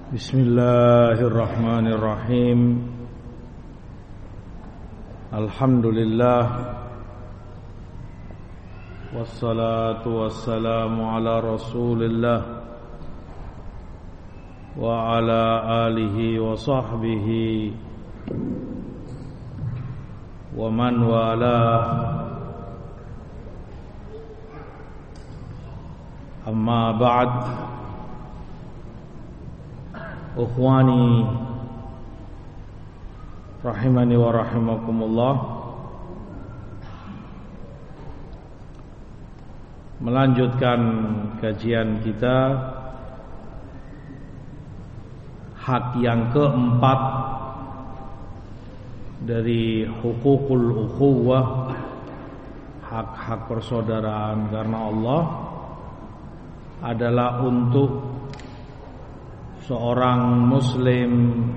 Bismillahirrahmanirrahim. Alhamdulillah. Wassalatu wassalamu ala Rasulillah wa ala alihi wa sahbihi wa man walah. Amma ba'd. Ukhwani rahimani wa rahimakumullah. Melanjutkan kajian kita hak yang keempat dari hukukul ukhuwah, hak-hak persaudaraan karena Allah adalah untuk seorang muslim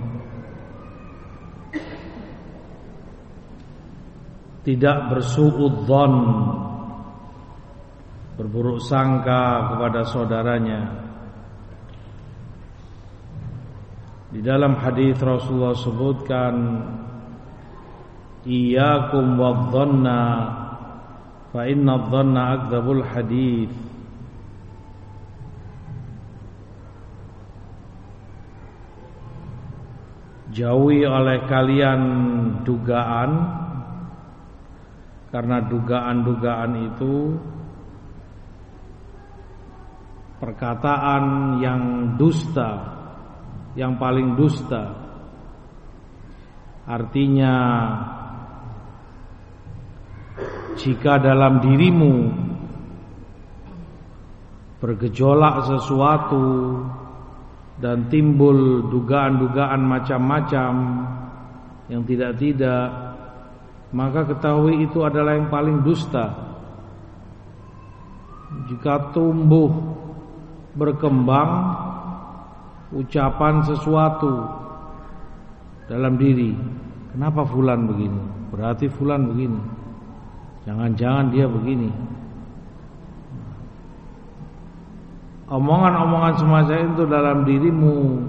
tidak bersuudzon, berburuk sangka kepada saudaranya. Di dalam hadis Rasulullah sebutkan, iyyakum wadh-dhanna fa inna adh-dhanna akdzabul hadits. Jauhi oleh kalian dugaan, karena dugaan-dugaan itu perkataan yang dusta, yang paling dusta. Artinya, jika dalam dirimu bergejolak sesuatu dan timbul dugaan-dugaan macam-macam yang tidak-tidak, maka ketahui itu adalah yang paling dusta. Jika tumbuh berkembang ucapan sesuatu dalam diri, kenapa fulan begini? Berarti fulan begini. Jangan-jangan dia begini. Omongan-omongan semacam itu dalam dirimu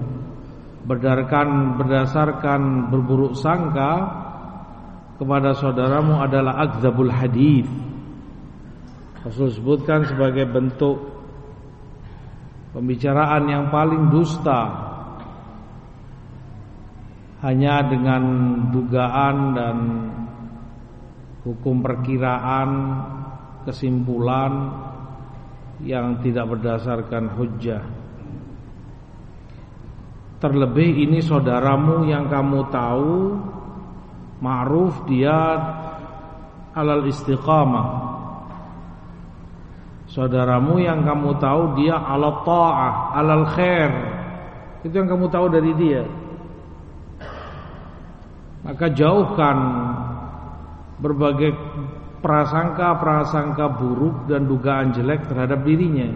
berdasarkan berburuk sangka kepada saudaramu adalah akdzabul hadits. Rasul sebutkan sebagai bentuk pembicaraan yang paling dusta. Hanya dengan dugaan dan hukum perkiraan, kesimpulan yang tidak berdasarkan hujjah. Terlebih ini saudaramu yang kamu tahu ma'ruf dia alal istiqamah. Saudaramu yang kamu tahu dia ala ta'ah, alal khair. Itu yang kamu tahu dari dia. Maka jauhkan berbagai prasangka-prasangka buruk dan dugaan jelek terhadap dirinya.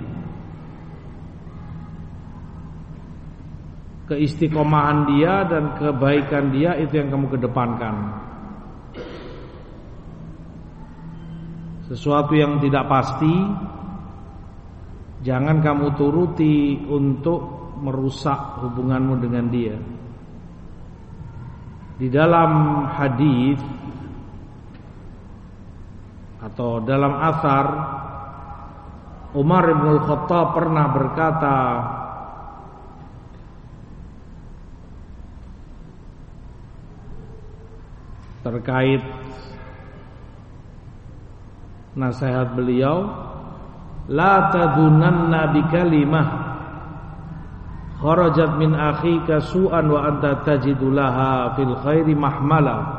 Keistiqomahan dia dan kebaikan dia itu yang kamu kedepankan. Sesuatu yang tidak pasti jangan kamu turuti untuk merusak hubunganmu dengan dia. Di dalam hadis atau dalam athar, Umar bin Khattab pernah berkata, terkait nasihat beliau, la tadunanna bi kalimah kharajat min akhika su'an wa anta tajidu laha fil khairi mahmala.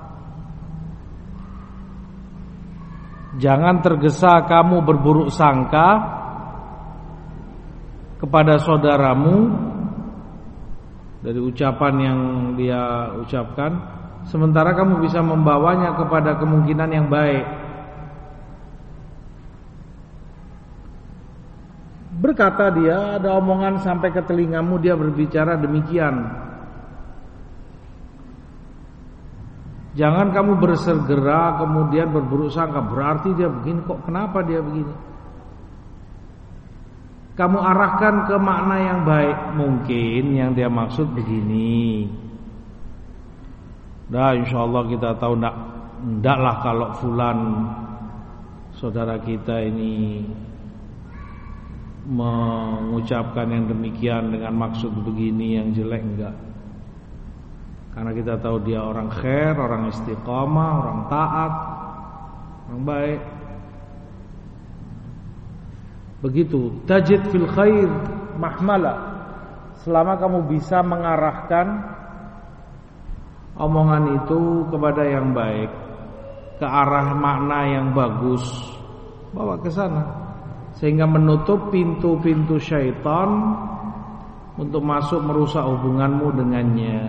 Jangan tergesa kamu berburuk sangka kepada saudaramu dari ucapan yang dia ucapkan, sementara kamu bisa membawanya kepada kemungkinan yang baik. Berkata dia, ada omongan sampai ke telingamu, dia berbicara demikian. Jangan kamu bersegera kemudian berburuk sangka, berarti dia begini, kok kenapa dia begini? kamu arahkan ke makna yang baik. Mungkin yang dia maksud begini. Dah insyaallah kita tahu ndaklah kalau fulan saudara kita ini mengucapkan yang demikian dengan maksud begini yang jelek, enggak. Karena kita tahu dia orang khair, orang istiqamah, orang taat, orang baik. Begitu, tajid fil khair mahmala. Selama kamu bisa mengarahkan omongan itu kepada yang baik, ke arah makna yang bagus, bawa ke sana, sehingga menutup pintu-pintu syaitan untuk masuk merusak hubunganmu dengannya.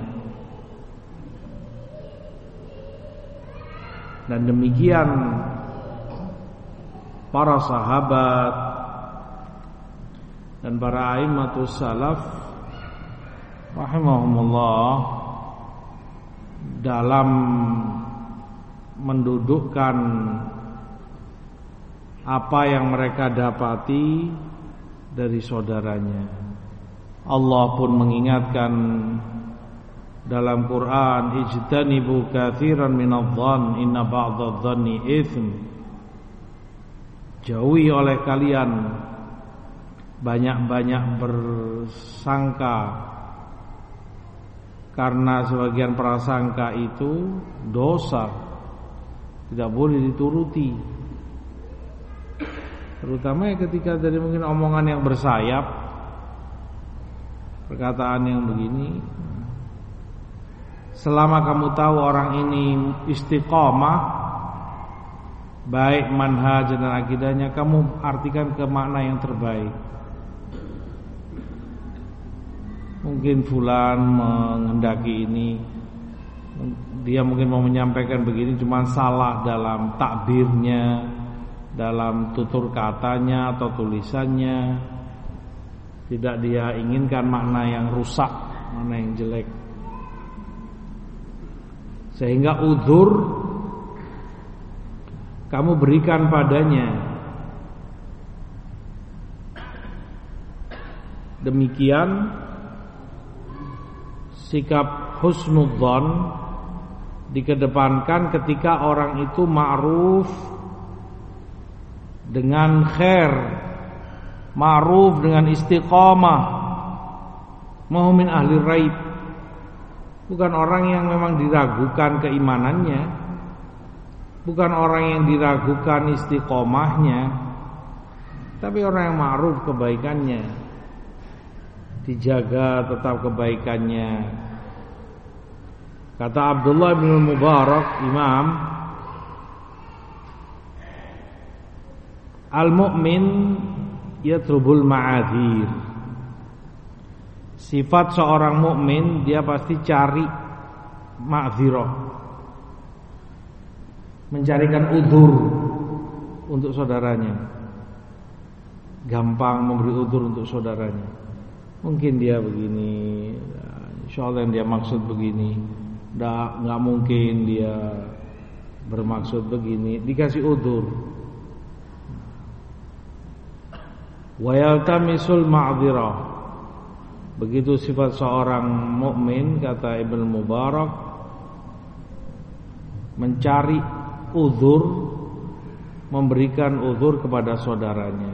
Dan demikian para sahabat dan para a'immatus salaf rahimahumullah dalam mendudukkan apa yang mereka dapati dari saudaranya. Allah pun mengingatkan dalam Quran, ijtanibu katsiran minadh-dhann inna ba'dadh-dhanni itsm. Jauhi oleh kalian banyak-banyak bersangka, karena sebagian prasangka itu dosa, tidak boleh dituruti. Terutama ketika dari mungkin omongan yang bersayap, perkataan yang begini. Selama kamu tahu orang ini istiqamah, baik manhaj dan akidahnya, kamu artikan ke makna yang terbaik. Mungkin fulan menghendaki ini, dia mungkin mau menyampaikan begini, cuma salah dalam takbirnya, dalam tutur katanya atau tulisannya. Tidak dia inginkan makna yang rusak, makna yang jelek. Sehingga udzur kamu berikan padanya. Demikian sikap husnudzon dikedepankan ketika orang itu ma'ruf dengan khair, ma'ruf dengan istiqamah, mau min ahli raib. Bukan orang yang memang diragukan keimanannya, bukan orang yang diragukan istiqomahnya, tapi orang yang ma'ruf kebaikannya, dijaga tetap kebaikannya. Kata Abdullah bin Mubarak, Imam, al-mu'min yatrubul ma'adzir. Sifat seorang mukmin, dia pasti cari ma'dzirah, mencarikan udzur untuk saudaranya, gampang memberi udzur untuk saudaranya. Mungkin dia begini, insyaallah yang dia maksud begini, nggak mungkin dia bermaksud begini, dikasih udzur. Wa yaltamisul ma'dzirah. Begitu sifat seorang mukmin, kata Ibnu Mubarak, mencari uzur, memberikan uzur kepada saudaranya.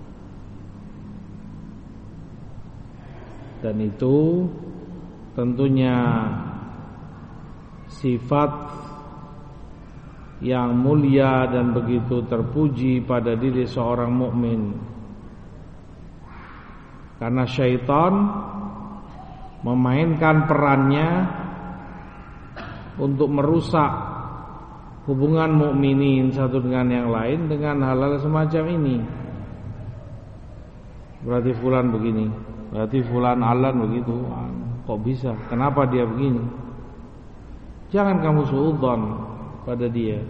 Dan itu tentunya sifat yang mulia dan begitu terpuji pada diri seorang mukmin. Karena syaitan memainkan perannya untuk merusak hubungan mukminin satu dengan yang lain dengan hal-hal semacam ini. Berarti fulan begini, berarti fulan alan begitu. Kok bisa? Kenapa dia begini? Jangan kamu suudzon pada dia.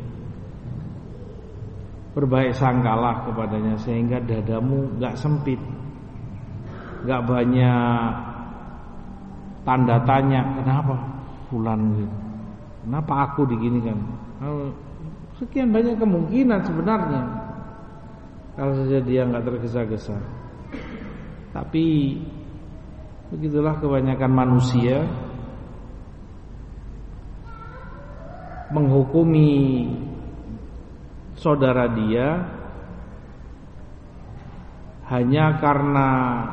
Berbaik sangkalah kepadanya sehingga dadamu gak sempit, gak banyak tanda tanya. Kenapa fulan gitu? Kenapa aku diginikan? Sekian banyak kemungkinan sebenarnya, kalau saja dia gak tergesa-gesa. Tapi begitulah kebanyakan manusia menghukumi saudara dia hanya karena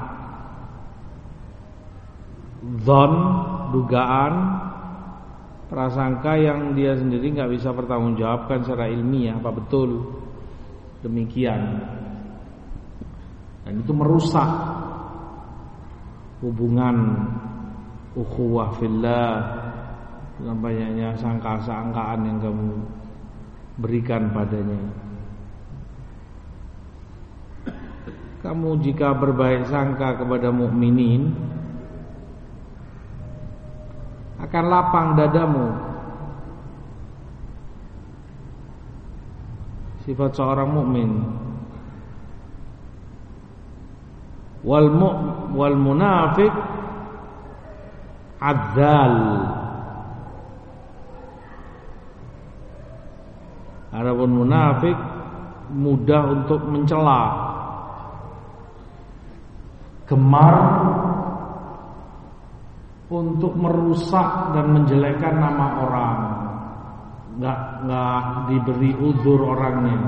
dzon, dugaan, prasangka yang dia sendiri nggak bisa pertanggungjawabkan secara ilmiah apa betul demikian, dan itu merusak hubungan ukhuwah fillah dengan banyaknya sangka-sangkaan yang kamu berikan padanya. Kamu jika berbaik sangka kepada mukminin, akan lapang dadamu. Sifat seorang mukmin. Wal munafiq adzal. Adapun munafik mudah untuk mencela, gemar untuk merusak dan menjelekkan nama orang, nggak diberi uzur orangnya.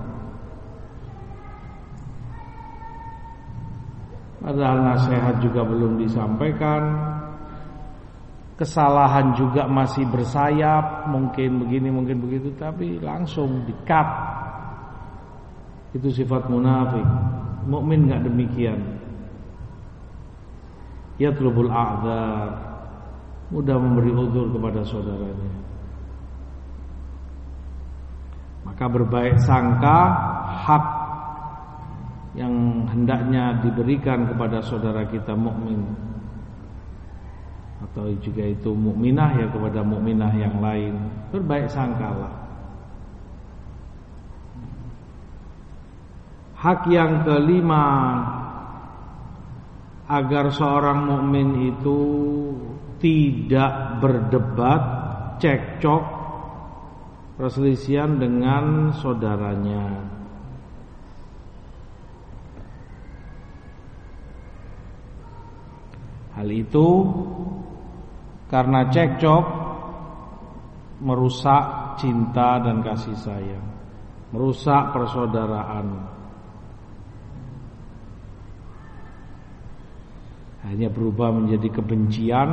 Padahal nasihat juga belum disampaikan, kesalahan juga masih bersayap, mungkin begini, mungkin begitu, tapi langsung di-cut. Itu sifat munafik. Mukmin nggak demikian. Yatlubul a'dzar, mudah memberi uzur kepada saudaranya. Maka berbaik sangka hak yang hendaknya diberikan kepada saudara kita mukmin, atau juga itu mukminah ya kepada mukminah yang lain, berbaik sangkalah. Hak yang kelima, agar seorang mukmin itu tidak berdebat, cekcok, perselisihan dengan saudaranya. Hal itu karena cekcok merusak cinta dan kasih sayang, merusak persaudaraan. Hanya berubah menjadi kebencian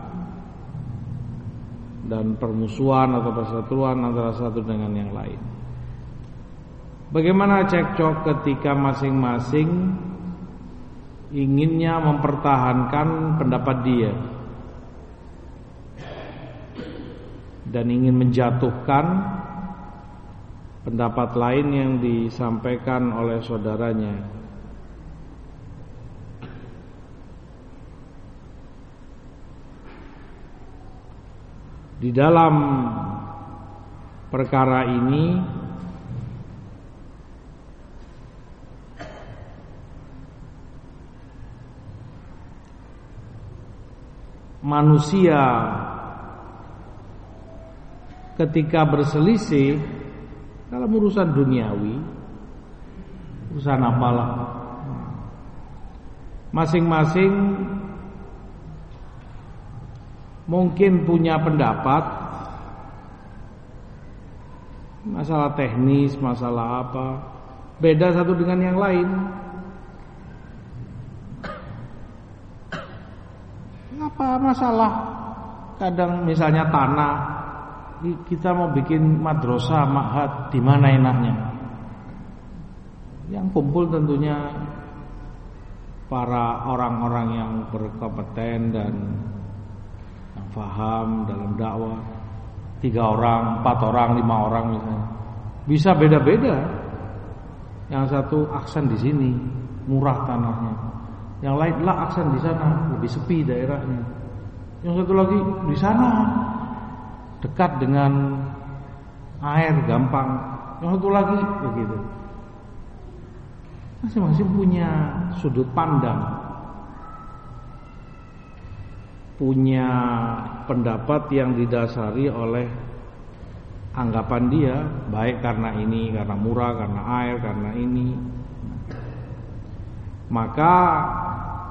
dan permusuhan atau persatuan antara satu dengan yang lain. Bagaimana cekcok ketika masing-masing inginnya mempertahankan pendapat dia dan ingin menjatuhkan pendapat lain yang disampaikan oleh saudaranya. Di dalam perkara ini manusia ketika berselisih dalam urusan duniawi, urusan apalah, masing-masing mungkin punya pendapat, masalah teknis, masalah apa, beda satu dengan yang lain. Apa masalah? Kadang misalnya tanah, kita mau bikin madrasah, ma'had, di mana enaknya? Yang kumpul tentunya para orang-orang yang berkompeten dan yang paham dalam dakwah. 3 orang, 4 orang, 5 orang misalnya. Bisa beda-beda. Yang satu aksen di sini, murah tanahnya. Yang lain lah aksen di sana, lebih sepi daerahnya. Yang satu lagi di sana, dekat dengan air, gampang. Yang satu lagi begitu. Masing-masing punya sudut pandang, punya pendapat yang didasari oleh anggapan dia, baik karena ini, karena murah, karena air, karena ini. Maka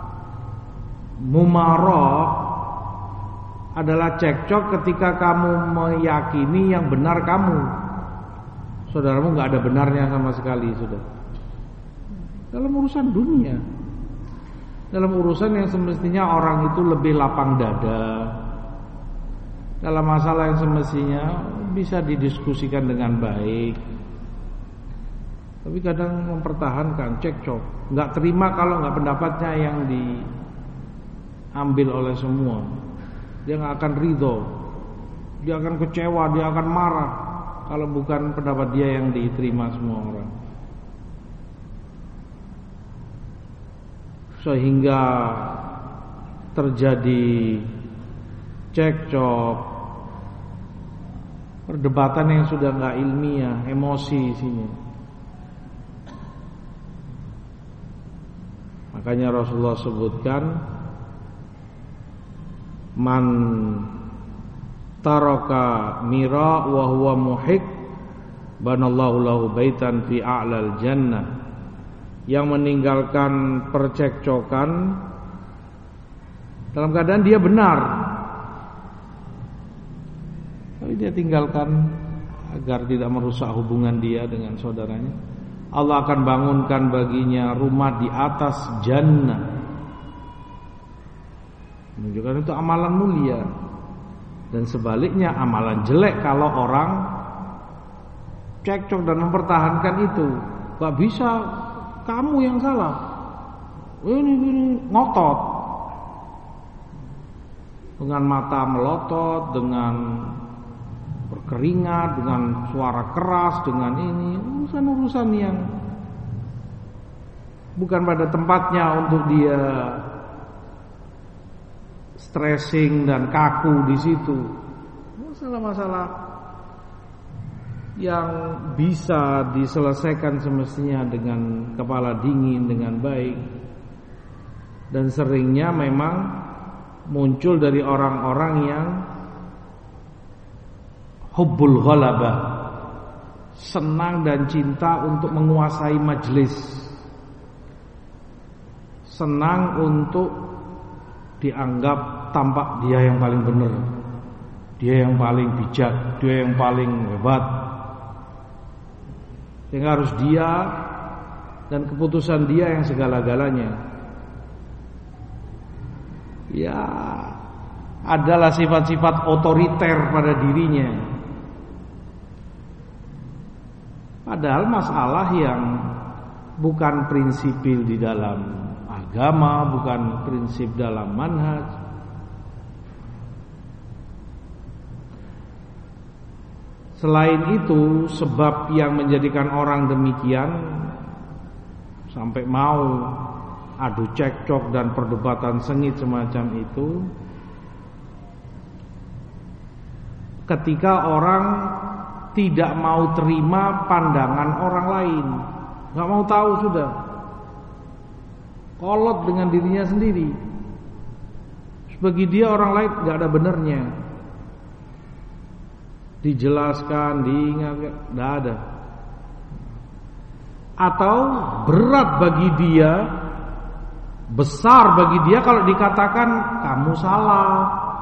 Mumarah adalah cekcok ketika kamu meyakini yang benar kamu, saudaramu nggak ada benarnya sama sekali, sudah. Dalam urusan dunia, dalam urusan yang semestinya orang itu lebih lapang dada, dalam masalah yang semestinya bisa didiskusikan dengan baik, tapi kadang mempertahankan cekcok, nggak terima kalau nggak pendapatnya yang diambil oleh semua. Dia nggak akan ridho, dia akan kecewa, dia akan marah kalau bukan pendapat dia yang diterima semua orang. Sehingga terjadi cekcok, perdebatan yang sudah nggak ilmiah, emosi isinya. Makanya Rasulullah sebutkan, man taraka mira wa huwa muhik banallahu lahu baitan fi a'lal jannah. Yang meninggalkan percekcokan dalam keadaan dia benar, tapi dia tinggalkan agar tidak merusak hubungan dia dengan saudaranya, Allah akan bangunkan baginya rumah di atas jannah. Menunjukkan itu amalan mulia. Dan sebaliknya amalan jelek kalau orang cekcok dan mempertahankan itu. Gak bisa, kamu yang salah. Ini ngotot. Dengan mata melotot, dengan berkeringat, dengan suara keras, dengan ini urusan-urusan yang bukan pada tempatnya untuk dia stressing dan kaku di situ. Masalah-masalah yang bisa diselesaikan semestinya dengan kepala dingin, dengan baik. Dan seringnya memang muncul dari orang-orang yang hubbul ghalabah, senang dan cinta untuk menguasai majelis, senang untuk dianggap tampak dia yang paling benar, dia yang paling bijak, dia yang paling hebat, sehingga harus dia dan keputusan dia yang segala-galanya. Ya, adalah sifat-sifat otoriter pada dirinya. Padahal masalah yang bukan prinsipil di dalam agama, bukan prinsip dalam manhaj. Selain itu, sebab yang menjadikan orang demikian sampai mau adu cekcok dan perdebatan sengit semacam itu, ketika orang tidak mau terima pandangan orang lain, nggak mau tahu, sudah kolot dengan dirinya sendiri. Bagi dia orang lain nggak ada benernya, dijelaskan, diingat, nggak ada. Atau berat bagi dia, besar bagi dia kalau dikatakan kamu salah,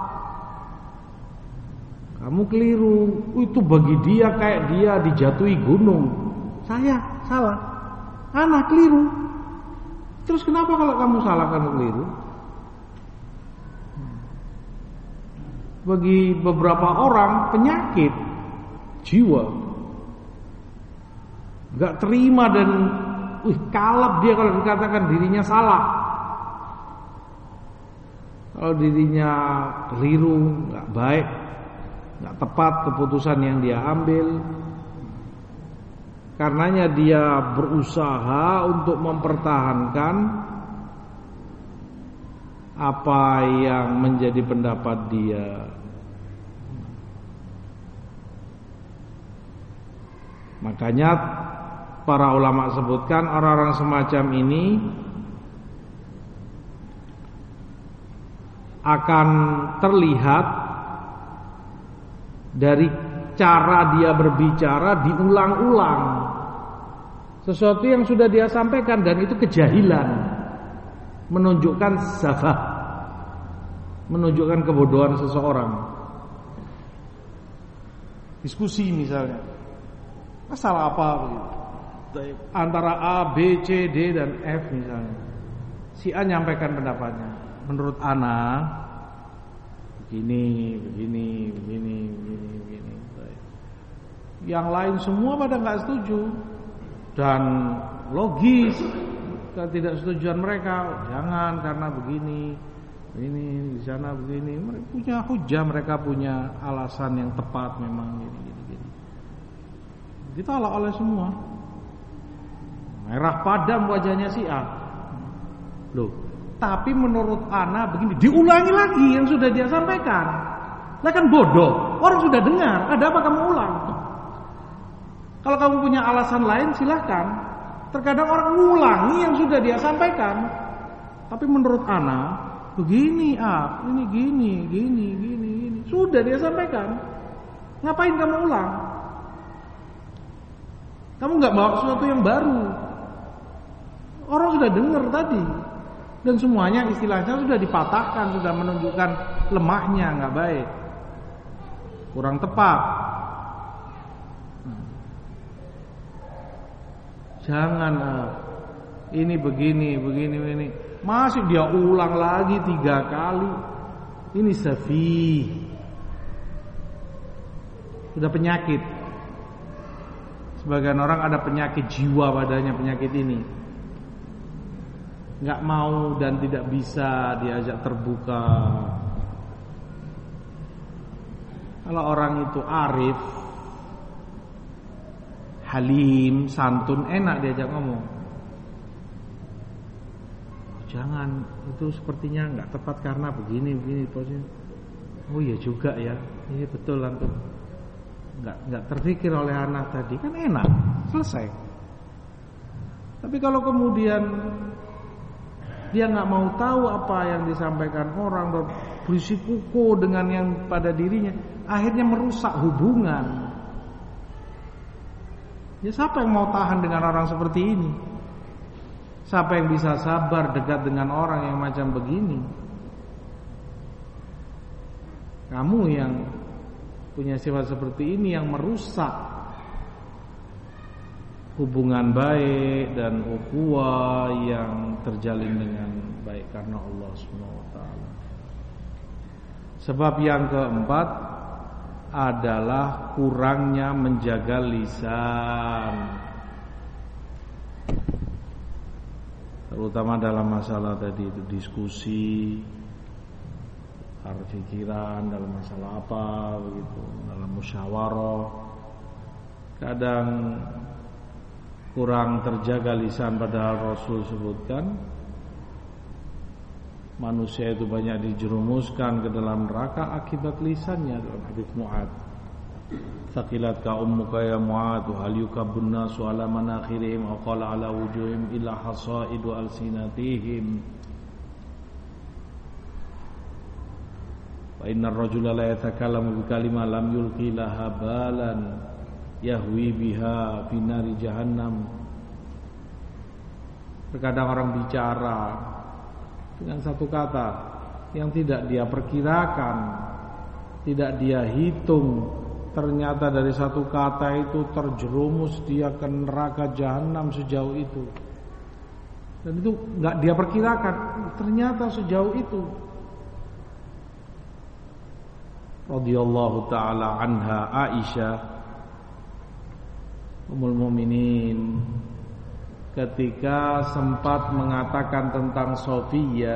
kamu keliru. Itu bagi dia kayak dia dijatuhi gunung. Saya salah, anak keliru. Terus kenapa kalau kamu salah, kamu keliru? Bagi beberapa orang penyakit jiwa, gak terima dan kalap dia kalau dikatakan dirinya salah, kalau dirinya keliru, gak baik, gak tepat keputusan yang dia ambil. Karenanya dia berusaha untuk mempertahankan apa yang menjadi pendapat dia. Makanya para ulama sebutkan orang-orang semacam ini akan terlihat dari cara dia berbicara diulang-ulang. Sesuatu yang sudah dia sampaikan dan itu kejahilan, menunjukkan safah, menunjukkan kebodohan seseorang. Diskusi misalnya, masalah apa begitu, antara A, B, C, D dan F misalnya. Si A nyampaikan pendapatnya. Menurut ana begini. Yang lain semua pada nggak setuju dan logis ketidaksetujuan mereka. Jangan karena begini, di sana begini. Mereka punya hujah, mereka punya alasan yang tepat memang gini. Ditolak oleh semua. Merah padam wajahnya si A. Loh, tapi menurut ana begini, diulangi lagi yang sudah dia sampaikan. Lah kan bodoh. Orang sudah dengar, ada apa kamu ulang? Kalau kamu punya alasan lain silahkan. Terkadang orang mengulangi yang sudah dia sampaikan. Tapi menurut ana begini, ini gini. Sudah dia sampaikan. Ngapain kamu ulang? Kamu nggak bawa sesuatu yang baru. Orang sudah dengar tadi. Dan semuanya istilahnya sudah dipatahkan, sudah menunjukkan lemahnya, nggak baik, kurang tepat. Jangan ini begini. Masih dia ulang lagi 3 kali. Ini safih. Sudah penyakit. Sebagian orang ada penyakit jiwa padanya, penyakit ini. Enggak mau dan tidak bisa diajak terbuka. Kalau orang itu arif, halim, santun, enak diajak ngomong. Jangan, itu sepertinya enggak tepat karena begini posisinya. Oh iya juga ya. Iya betul antum. Enggak terpikir oleh anak tadi, kan enak, selesai. Tapi kalau kemudian dia nggak mau tahu apa yang disampaikan orang dan berisikuku dengan yang pada dirinya, akhirnya merusak hubungan. Ya siapa yang mau tahan dengan orang seperti ini? Siapa yang bisa sabar dekat dengan orang yang macam begini? Kamu yang punya sifat seperti ini yang merusak hubungan baik dan ukhuwah yang terjalin dengan baik karena Allah Subhanahu wa taala. Sebab yang keempat adalah kurangnya menjaga lisan, terutama dalam masalah tadi itu diskusi, pikiran dalam masalah apa begitu, dalam musyawarah. Kadang kurang terjaga lisan, padahal Rasul sebutkan manusia itu banyak dijerumuskan ke dalam neraka akibat lisannya. Dalam hadis Mu'ad, "Thaqilat ka ummuka ya Mu'ad, hal yukabbun nasu ala manakhirihim aw qala ala wujuhim illa hasaidu alsinatihim. Wa innar rajula la yatakallamu bi kalimah lam yulqi laha balan yahwi biha fi nari jahannam." Terkadang orang bicara dengan satu kata yang tidak dia perkirakan, tidak dia hitung, ternyata dari satu kata itu terjerumus dia ke neraka jahanam sejauh itu. Dan itu enggak dia perkirakan, ternyata sejauh itu. Radhiyallahu taala anha, Aisyah Ummul Mukminin, ketika sempat mengatakan tentang Sofiyah,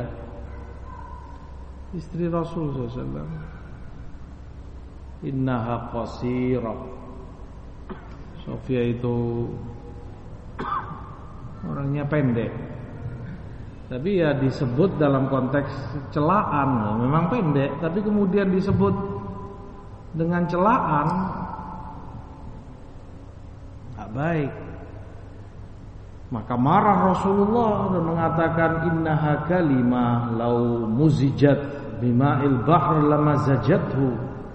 istri Rasul SAW, innaha qasirah. Sofiyah itu orangnya pendek, tapi ya disebut dalam konteks celaan. Memang pendek, tapi kemudian disebut dengan celaan, tak baik. Maka marah Rasulullah dan mengatakan, innaha kalimah law muzijat bima'il bahr lamazajathu.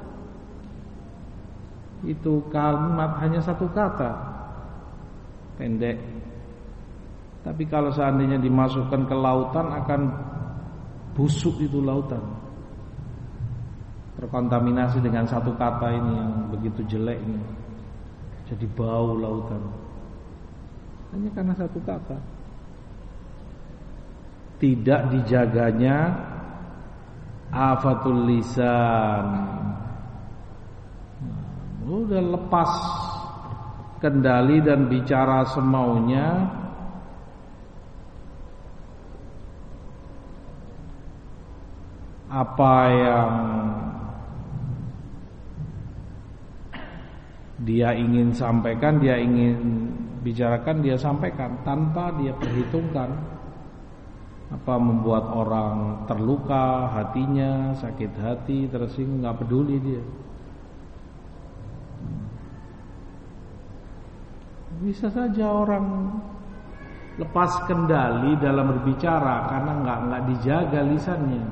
Itu kalimat hanya satu kata, pendek, tapi kalau seandainya dimasukkan ke lautan akan busuk itu lautan. terkontaminasi dengan satu kata ini yang begitu jelek ini. Jadi bau lautan. Hanya karena satu kata. Tidak dijaganya afatul lisan. Udah lepas kendali dan bicara semaunya. Apa yang dia ingin sampaikan, dia ingin bicarakan, dia sampaikan tanpa dia perhitungkan apa membuat orang terluka hatinya, sakit hati, tersinggung, nggak peduli dia. Bisa saja orang lepas kendali dalam berbicara karena nggak dijaga lisannya.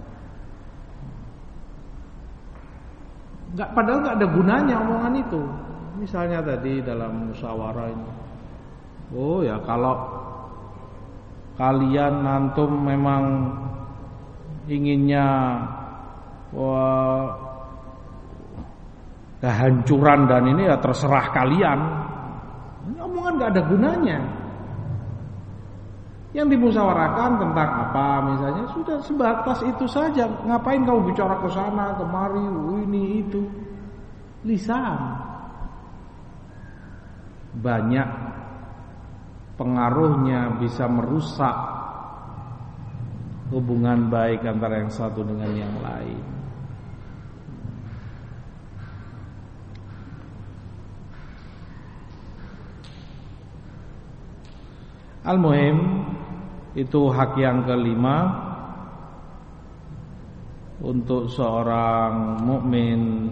Padahal nggak ada gunanya omongan itu. Misalnya tadi dalam musyawarah ini, oh ya kalau kalian antum memang inginnya kehancuran dan ini ya terserah kalian. Ini omongan nggak ada gunanya. Yang dimusyawarahkan tentang apa misalnya sudah sebatas itu saja. Ngapain kamu bicara ke sana kemari ini itu. Lisan banyak pengaruhnya, bisa merusak hubungan baik antara yang satu dengan yang lain. Al-muhim, itu hak yang kelima untuk seorang mukmin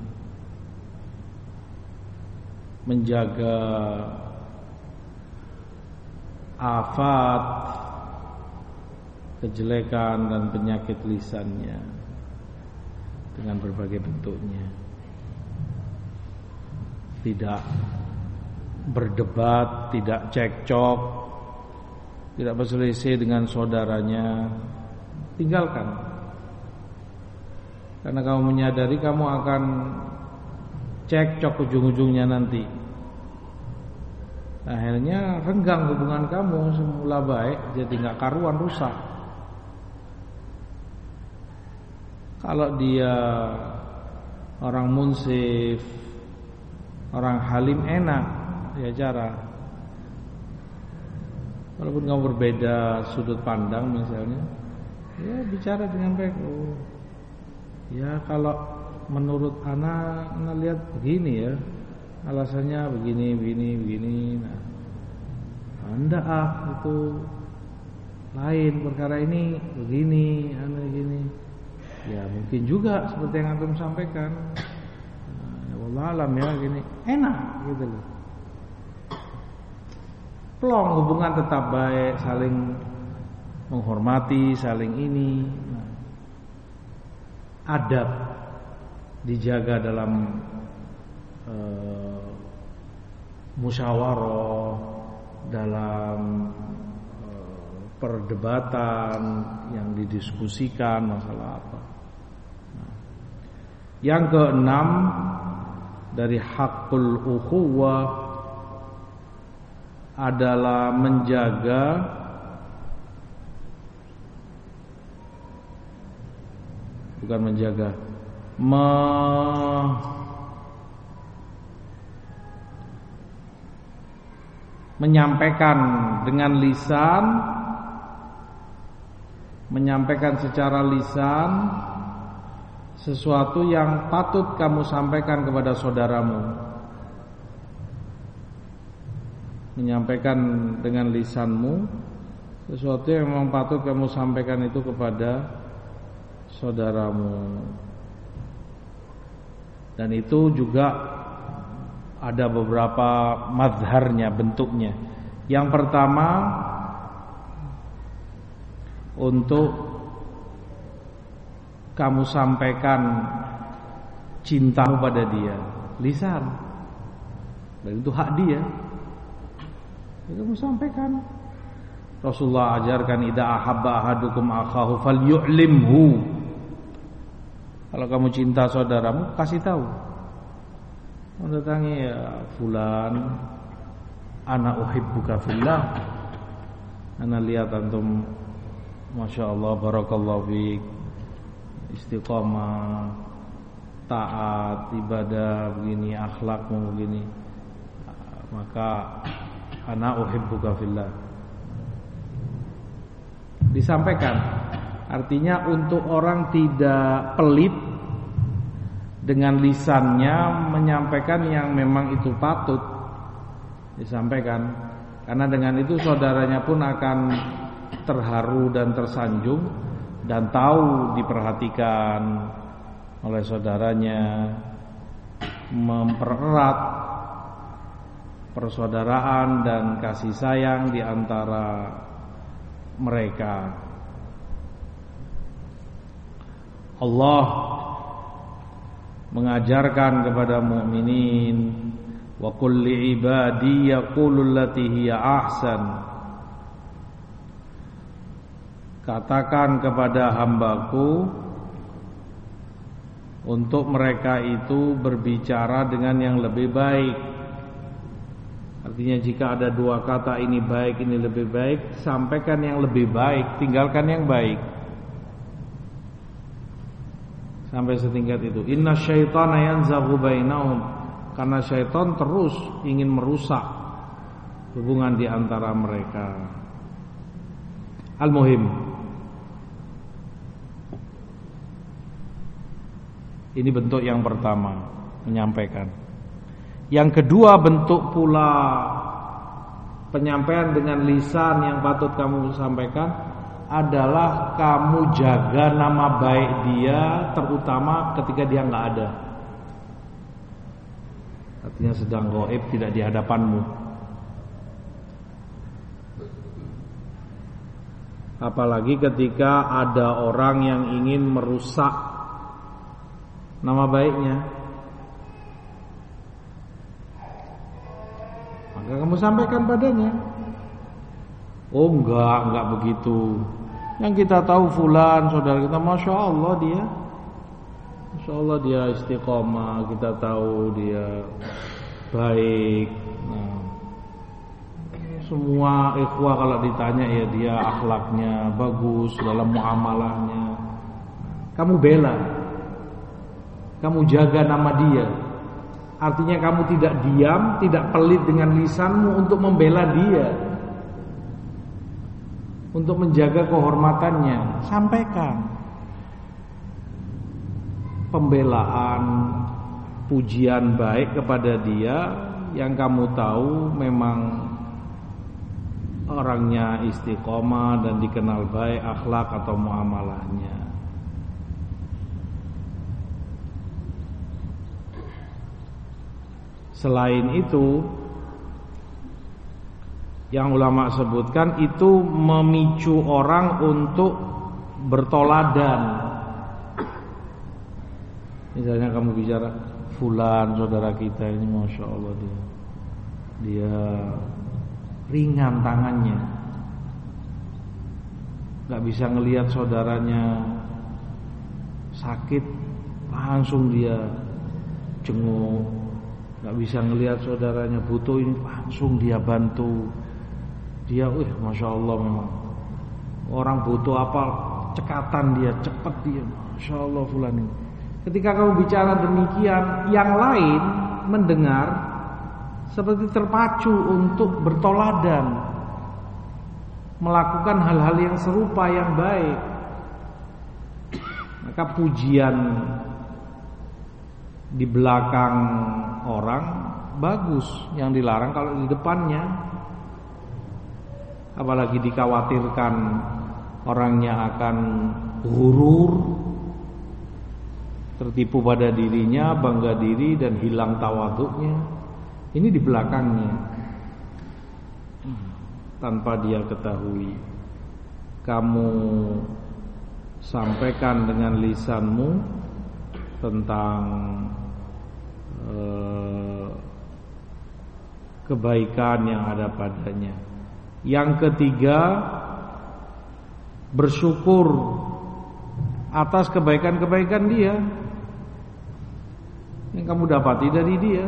menjaga afat, kejelekan dan penyakit lisannya dengan berbagai bentuknya. Tidak berdebat, tidak cekcok, tidak berselisih dengan saudaranya, tinggalkan. Karena kamu menyadari kamu akan cekcok ujung-ujungnya nanti. Akhirnya renggang hubungan kamu, semula baik jadi nggak karuan, rusak. Kalau dia orang munsif, orang halim, enak ya cara. Walaupun kamu berbeda sudut pandang misalnya, ya bicara dengan baik. Oh, ya kalau menurut anak lihat begini ya, alasannya begini. Nah, anda itu lain perkara ini begini, gini. Ya mungkin juga seperti yang antum sampaikan. Nah, ya wallah alam ya gini, enak gitu loh. Plong, hubungan tetap baik, saling menghormati, saling ini. Nah, adab dijaga dalam musyawarah, dalam perdebatan yang didiskusikan masalah apa. Nah, yang keenam dari hakul ukhuwah adalah menjaga menyampaikan dengan lisan, menyampaikan secara lisan sesuatu yang patut kamu sampaikan kepada saudaramu. Menyampaikan dengan lisanmu sesuatu yang memang patut kamu sampaikan itu kepada saudaramu. Dan itu juga ada beberapa mazharnya, bentuknya. Yang pertama, untuk kamu sampaikan cintamu pada dia, lisan. Dan itu hak dia. Itu kamu sampaikan. Rasulullah ajarkan idza ahabba ahadukum akhahu falyu'limhu. Kalau kamu cinta saudaramu, kasih tahu. Mendatangi, ya fulan, ana uhibbuka fillah. Ana lihat antum, masya Allah, barakallahu fiik, istiqomah, taat, ibadah begini, akhlakmu begini, maka ana uhibbuka fillah. Disampaikan. Artinya untuk orang tidak pelit dengan lisannya menyampaikan yang memang itu patut disampaikan. Karena dengan itu saudaranya pun akan terharu dan tersanjung dan tahu diperhatikan oleh saudaranya, mempererat persaudaraan dan kasih sayang di antara mereka. Allah mengajarkan kepada mukminin, wa qul li ibadi yaqulu allati hiya ahsan. Katakan kepada hambaku untuk mereka itu berbicara dengan yang lebih baik. Artinya jika ada dua kata, ini baik, ini lebih baik, sampaikan yang lebih baik, tinggalkan yang baik. Sampai setingkat itu. Inna syaitana yanzaghu bainahum. Karena syaitan terus ingin merusak hubungan di antara mereka. Al-muhim, ini bentuk yang pertama, menyampaikan. Yang kedua, bentuk pula penyampaian dengan lisan yang patut kamu sampaikan adalah kamu jaga nama baik dia, terutama ketika dia nggak ada. Artinya sedang gaib, tidak di hadapanmu. Apalagi ketika ada orang yang ingin merusak nama baiknya, maka kamu sampaikan padanya. Oh enggak begitu. Yang kita tahu fulan, saudara kita, masya Allah dia istiqomah, kita tahu dia baik. Nah, semua ikhwah kalau ditanya ya dia akhlaknya bagus dalam muamalahnya. Kamu bela, kamu jaga nama dia. Artinya kamu tidak diam, tidak pelit dengan lisanmu untuk membela dia, untuk menjaga kehormatannya. Sampaikan pembelaan, pujian baik kepada dia yang kamu tahu memang orangnya istiqomah dan dikenal baik akhlak atau muamalahnya. Selain itu, yang ulama sebutkan itu memicu orang untuk bertoladan. Misalnya kamu bicara, fulan saudara kita ini masya Allah dia ringan tangannya, nggak bisa ngelihat saudaranya sakit, langsung dia jenguk. Nggak bisa ngelihat saudaranya butuh, ini langsung dia bantu. Dia, masya Allah memang orang butuh apa, cekatan dia, cepat dia, masya Allah fulan ini. Ketika kamu bicara demikian, yang lain mendengar seperti terpacu untuk bertoladan, melakukan hal-hal yang serupa yang baik. Maka pujian di belakang orang bagus, yang dilarang kalau di depannya. Apalagi dikhawatirkan orangnya akan ghurur, tertipu pada dirinya, bangga diri dan hilang tawaduknya. Ini di belakangnya, tanpa dia ketahui. Kamu sampaikan dengan lisanmu tentang kebaikan yang ada padanya. Yang ketiga, bersyukur atas kebaikan-kebaikan dia. yang kamu dapati dari dia.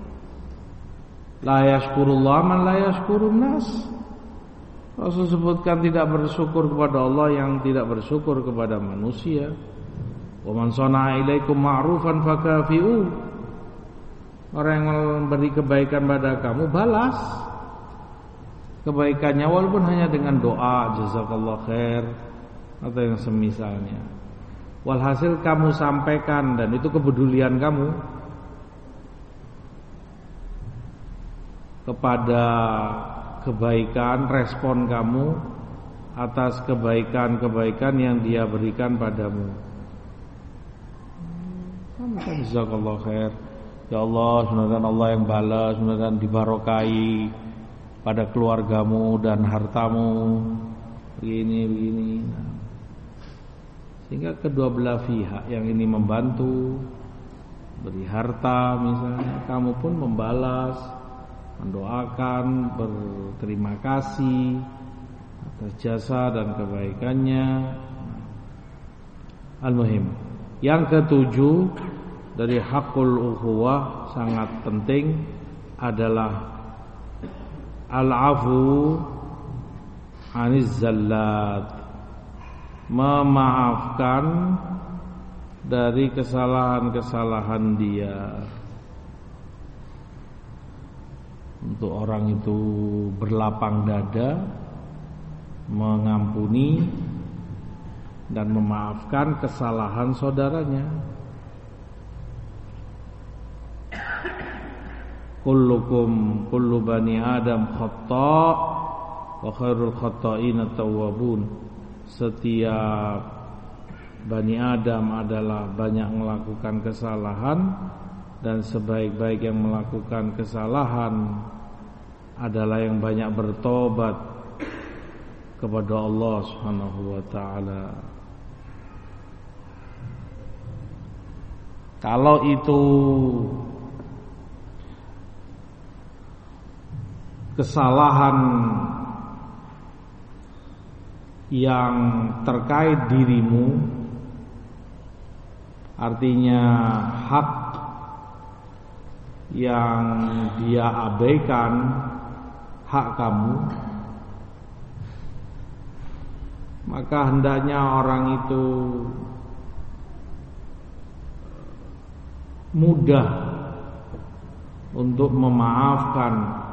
La yashkurullah man la yashkurun nas. Rasul sebutkan tidak bersyukur kepada Allah yang tidak bersyukur kepada manusia. Wa man sana'a ilaikum ma'rufan fakafi'u. Orang yang memberi kebaikan pada kamu, balas kebaikannya walaupun hanya dengan doa, jazakallah khair atau yang semisalnya. Walhasil kamu sampaikan, dan itu kepedulian kamu kepada kebaikan, respon kamu atas kebaikan-kebaikan yang dia berikan padamu. Jazakallah khair. Ya Allah, semoga Allah yang balas, semoga dibarokai pada keluargamu dan hartamu. Begini. Sehingga kedua belah pihak yang ini membantu, beri harta misalnya, kamu pun membalas, mendoakan, berterima kasih atas jasa dan kebaikannya. Al-muhim. Yang ketujuh dari hakul ukhuwah sangat penting adalah al-afu aniz zallat, memaafkan dari kesalahan-kesalahan dia. Untuk orang itu berlapang dada, mengampuni dan memaafkan kesalahan saudaranya. Kullu bani Adam khata' wa khairul khata'ina tawwabun. Setiap bani Adam adalah banyak melakukan kesalahan, dan sebaik-baik yang melakukan kesalahan adalah yang banyak bertobat kepada Allah Subhanahu wa taala. Kalau itu kesalahan yang terkait dirimu, artinya hak yang dia abaikan, hak kamu, maka hendaknya orang itu mudah untuk memaafkan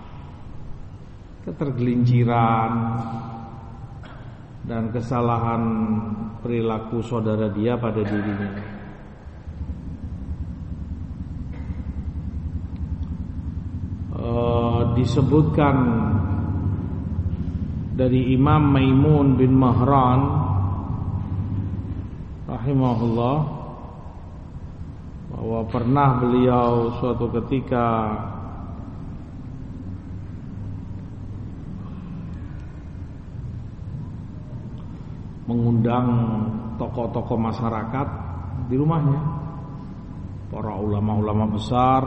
ketergelinciran dan kesalahan perilaku saudara dia pada dirinya. Disebutkan dari Imam Maimun bin Mahran rahimahullah bahwa pernah beliau suatu ketika mengundang tokoh-tokoh masyarakat di rumahnya, para ulama-ulama besar,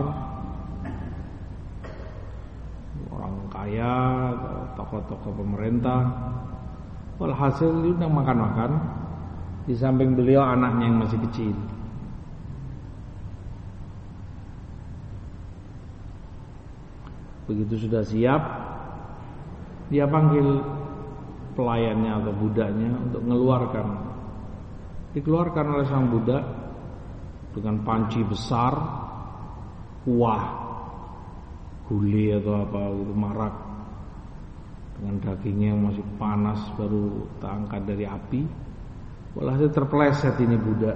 orang kaya, tokoh-tokoh pemerintah. Walhasil diundang makan-makan, di samping beliau anaknya yang masih kecil. Begitu sudah siap, dia panggil pelayannya atau budaknya untuk dikeluarkan oleh sang budak dengan panci besar, kuah gulai atau apa itu marak dengan dagingnya yang masih panas baru terangkat dari api. Walhasil terpeleset ini budak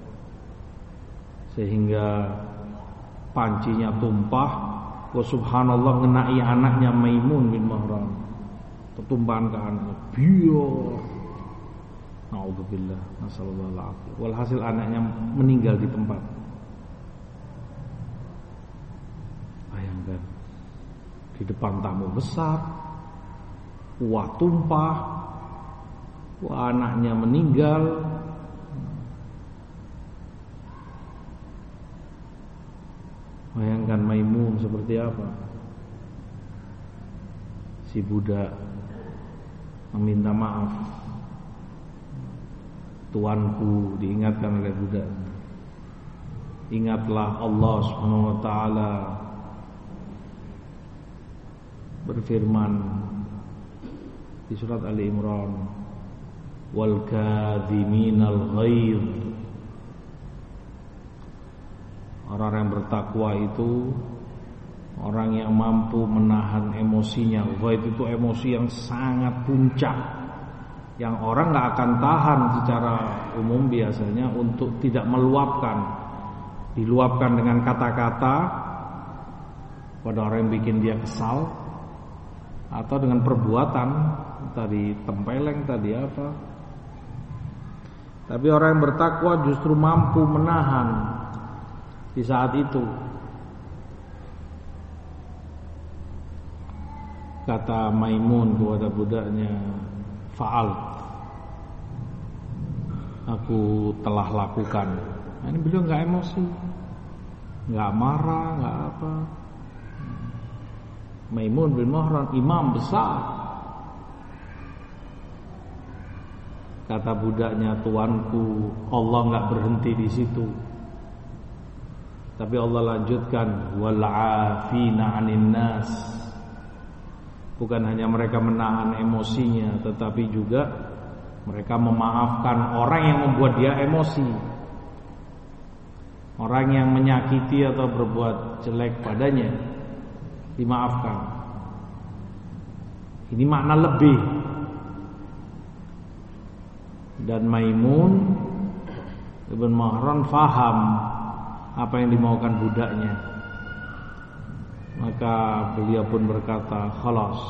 sehingga pancinya tumpah. Wa subhanallah, ngenai anaknya Maimun bin Mahran, ketumpahan ke anaknya, biar, naudzubillah, nasallallahu alaihi. Walhasil anaknya meninggal di tempat. Bayangkan, di depan tamu besar, kuah tumpah, anaknya meninggal. Bayangkan Maimun seperti apa. Si budak meminta maaf. Tuanku, diingatkan oleh budak. Ingatlah Allah Subhanahu wa taala berfirman di surat Ali Imran, wal kadhiminal ghaidh. Orang yang bertakwa itu orang yang mampu menahan emosinya. Ghaidh itu emosi yang sangat puncak, yang orang gak akan tahan secara umum biasanya untuk tidak meluapkan. Diluapkan dengan kata-kata pada orang yang bikin dia kesal, atau dengan perbuatan, tadi tempeleng, tadi apa. Tapi orang yang bertakwa justru mampu menahan di saat itu. Kata Maimun kepada budaknya, fa'al, aku telah lakukan. Nah, ini beliau nggak emosi, nggak marah, nggak apa. Maimun bin Mahran, imam besar. Kata budaknya, tuanku, Allah nggak berhenti di situ. Tapi Allah lanjutkan, wal 'afina 'anil nas. Bukan hanya mereka menahan emosinya, tetapi juga mereka memaafkan orang yang membuat dia emosi. Orang yang menyakiti atau berbuat jelek padanya dimaafkan. Ini makna lebih. Dan Maimun Ibn Mahran faham apa yang dimaukan budaknya. Maka beliau pun berkata, khalas,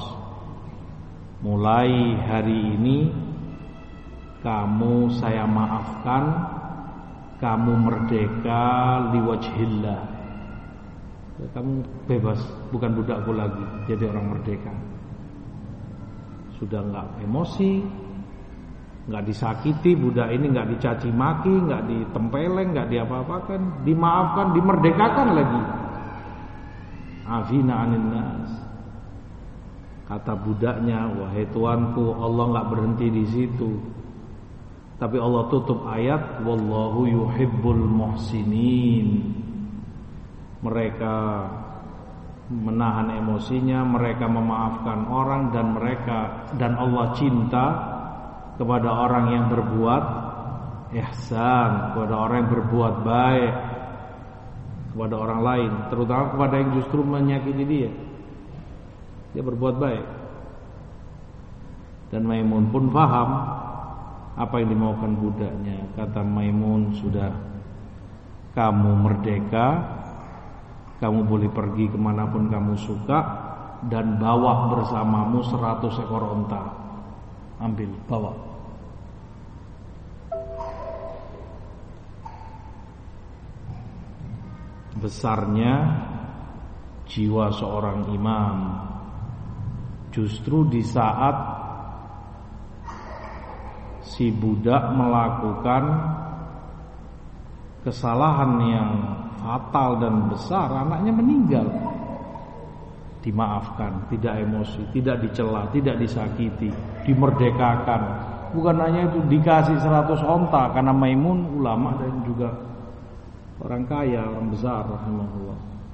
mulai hari ini kamu saya maafkan, kamu merdeka liwajhillah. Kamu bebas, bukan budakku lagi, jadi orang merdeka. Sudah enggak emosi, enggak disakiti, budak ini enggak dicaci maki, enggak ditempeleng, enggak diapa-apakan, dimaafkan, dimerdekakan lagi. Afina 'anil nas. Kata budaknya, wahai tuanku, Allah enggak berhenti di situ. Tapi Allah tutup ayat, wallahu yuhibbul muhsinin. Mereka menahan emosinya, mereka memaafkan orang, dan Allah cinta kepada orang yang berbuat ihsan, kepada orang yang berbuat baik kepada orang lain, terutama kepada yang justru menyakiti dia. Dia berbuat baik. Dan Maimun pun paham apa yang dimaukan budaknya. Kata Maimun, sudah, kamu merdeka, kamu boleh pergi kemanapun kamu suka, dan bawa bersamamu 100 ekor onta. Ambil, bawa. Besarnya jiwa seorang imam justru di saat si budak melakukan kesalahan yang fatal dan besar, anaknya meninggal, dimaafkan, tidak emosi, tidak dicela, tidak disakiti, dimerdekakan. Bukan hanya itu, dikasih 100 onta, karena Maimun ulama dan juga orang kaya, orang besar rahimahullah.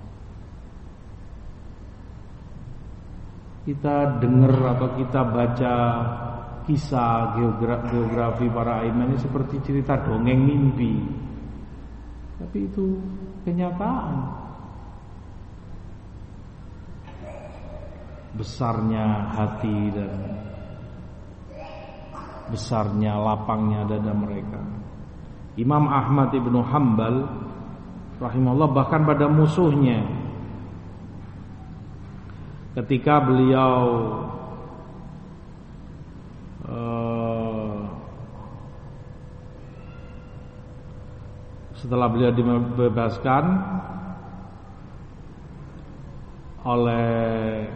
Kita dengar atau kita baca kisah geografi para imam ini seperti cerita dongeng mimpi, tapi itu kenyataan. Besarnya hati dan besarnya lapangnya dada mereka. Imam Ahmad ibnu Hanbal rahimahullah bahkan pada musuhnya, ketika beliau setelah beliau dibebaskan oleh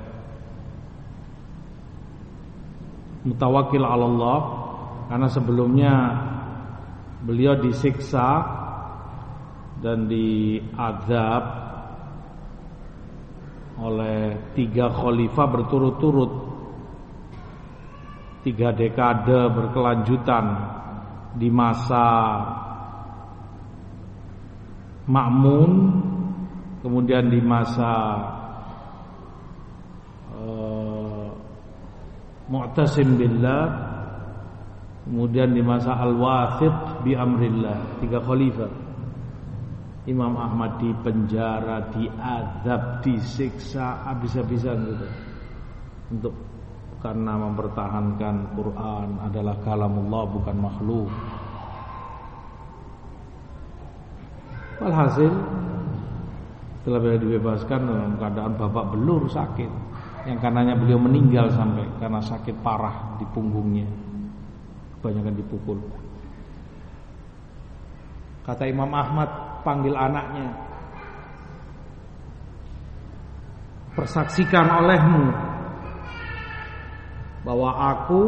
Mutawakkil 'ala Allah, karena sebelumnya beliau disiksa dan diazab oleh 3 khalifah berturut-turut, 3 dekade berkelanjutan di masa Ma'mun, kemudian di masa Mu'tasim billah, kemudian di masa Al-Wathiq bi amrillah, 3 khalifah. Imam Ahmad dipenjara, diazab, disiksa habis-habisan gitu. Untuk karena mempertahankan Quran adalah kalamullah bukan makhluk. Walhasil setelah beliau dibebaskan dalam keadaan babak belur sakit, yang karenanya beliau meninggal sampai karena sakit parah di punggungnya, kebanyakan dipukul. Kata Imam Ahmad, panggil anaknya, persaksikan olehmu bahwa aku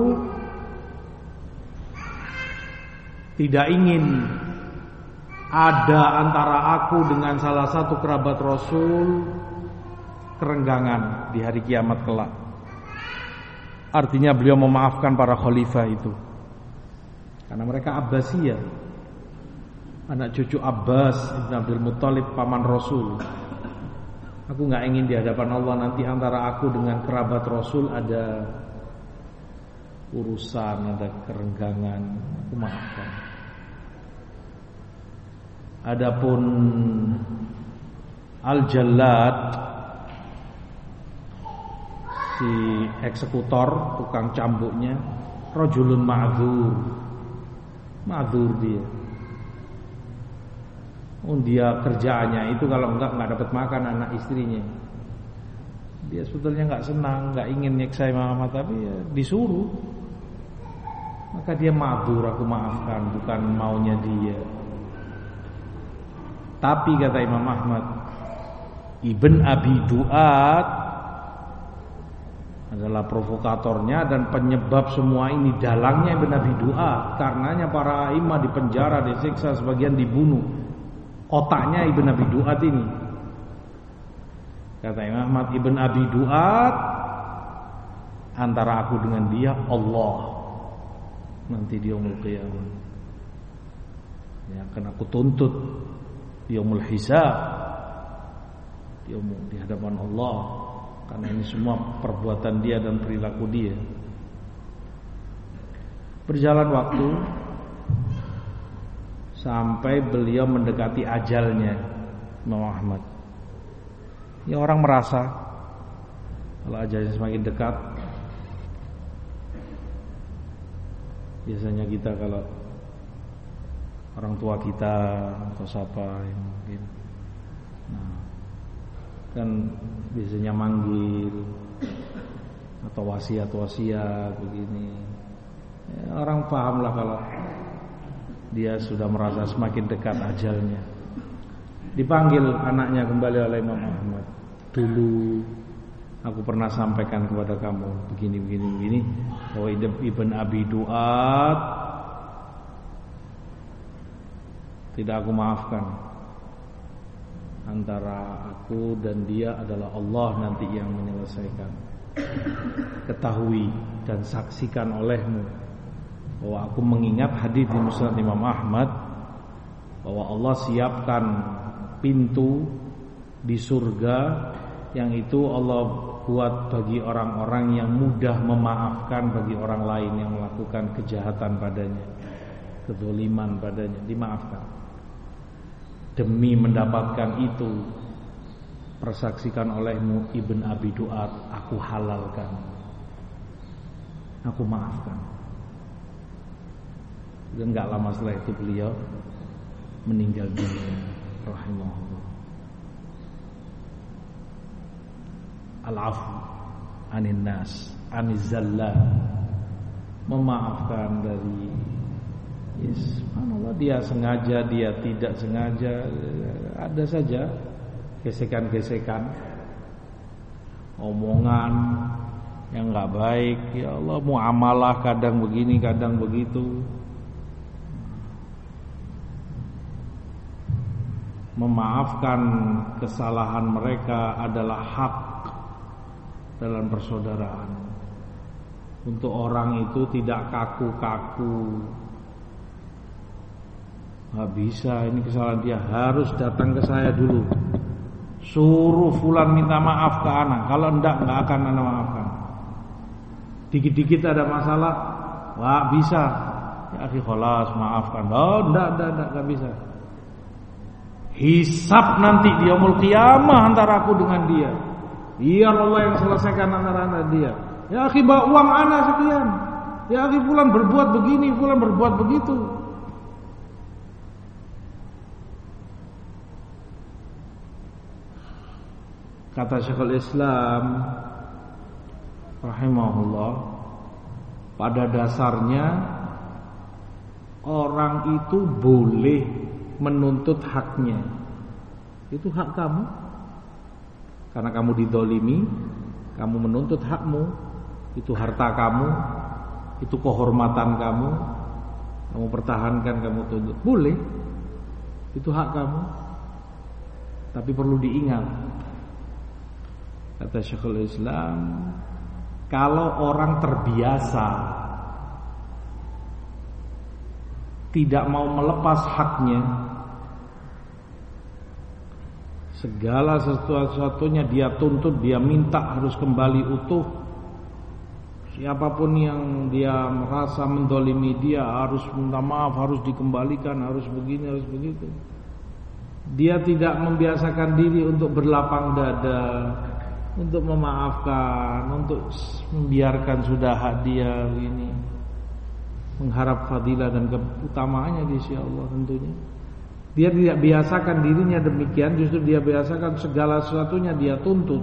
tidak ingin ada antara aku dengan salah satu kerabat Rasul kerenggangan di hari kiamat kelak. Artinya beliau memaafkan para khalifah itu, karena mereka Abbasiyah, anak cucu Abbas bin Abdul Muttalib, paman Rasul. Aku gak ingin di hadapan Allah nanti antara aku dengan kerabat Rasul ada urusan, ada kerenggangan. Aku maafkan. Adapun Al-Jallad, si eksekutor, tukang cambuknya, rajulun ma'dzur dia. Dia kerjaannya itu kalau enggak dapat makan anak istrinya. Dia sebetulnya enggak senang, enggak ingin nyiksa Imam Ahmad, tapi ya disuruh. Maka dia ma'dzur, aku maafkan, bukan maunya dia. Tapi kata Imam Ahmad, Ibn Abi Du'ad adalah provokatornya dan penyebab semua ini, dalangnya Ibn Abi Du'ad. Karenanya para imam dipenjara, disiksa, sebagian dibunuh. Otaknya Ibn Abi Du'ad ini. Kata Imam Ahmad, Ibn Abi Du'ad antara aku dengan dia Allah nanti di yaumul qiyamah. Ya, akan aku tuntut di yaumul hisab, di hadapan Allah, karena ini semua perbuatan dia dan perilaku dia. Berjalan waktu sampai beliau mendekati ajalnya, Imam Ahmad. Ya, orang merasa kalau ajalnya semakin dekat, biasanya kita kalau orang tua kita atau siapa yang mungkin, kan biasanya manggil atau wasiat begini. Ya, orang pahamlah kalau dia sudah merasa semakin dekat ajalnya. Dipanggil anaknya kembali oleh Imam Ahmad. Dulu aku pernah sampaikan kepada kamu begini, bahwa Ibn Abi Du'ad tidak aku maafkan. Antara aku dan dia adalah Allah nanti yang menyelesaikan. Ketahui dan saksikan olehmu bahwa aku mengingat hadis di Musnad Imam Ahmad, bahwa Allah siapkan pintu di surga yang itu Allah buat bagi orang-orang yang mudah memaafkan bagi orang lain yang melakukan kejahatan padanya, kezaliman padanya, dimaafkan. Demi mendapatkan itu, persaksikan olehmu Ibn Abi Du'ad, aku halalkan, aku maafkan. Dan gak lama setelah itu beliau meninggal dunia, rahimahullah. Al-afu anin nas, aniz zallah, memaafkan dari, subhanallah, dia sengaja, dia tidak sengaja, ada saja gesekan-gesekan, omongan yang enggak baik. Ya Allah, muamalah kadang begini, kadang begitu. Memaafkan kesalahan mereka adalah hak dalam persaudaraan. Untuk orang itu tidak kaku-kaku, Nggak bisa, ini kesalahan dia, harus datang ke saya dulu. Suruh fulan minta maaf ke ana. Kalau enggak akan ana maafkan. Dikit-dikit ada masalah, wah bisa. Ya akhi khalas, maafkan. Oh, enggak bisa. Hisab nanti di yaumul qiyamah antara aku dengan dia. Biar Allah yang selesaikan antara ana dia. Ya akhi, bawa uang ana sekian. Ya akhi, fulan berbuat begini, fulan berbuat begitu. Kata Syekhul Islam rahimahullah, pada dasarnya orang itu boleh menuntut haknya. Itu hak kamu. Karena kamu didolimi, kamu menuntut hakmu. Itu harta kamu, itu kehormatan kamu pertahankan, kamu tuntut. Boleh. Itu hak kamu. Tapi perlu diingat, kata Syekhul Islam, kalau orang terbiasa tidak mau melepas haknya, segala sesuatunya dia tuntut, dia minta harus kembali utuh. Siapapun yang dia merasa mendolimi dia harus minta maaf, harus dikembalikan, harus begini, harus begitu. Dia tidak membiasakan diri untuk berlapang dada, untuk memaafkan, untuk membiarkan sudah hak dia begini, mengharap fadilah dan keutamaannya di sisi Allah tentunya. Dia tidak biasakan dirinya demikian, justru dia biasakan segala sesuatunya dia tuntut.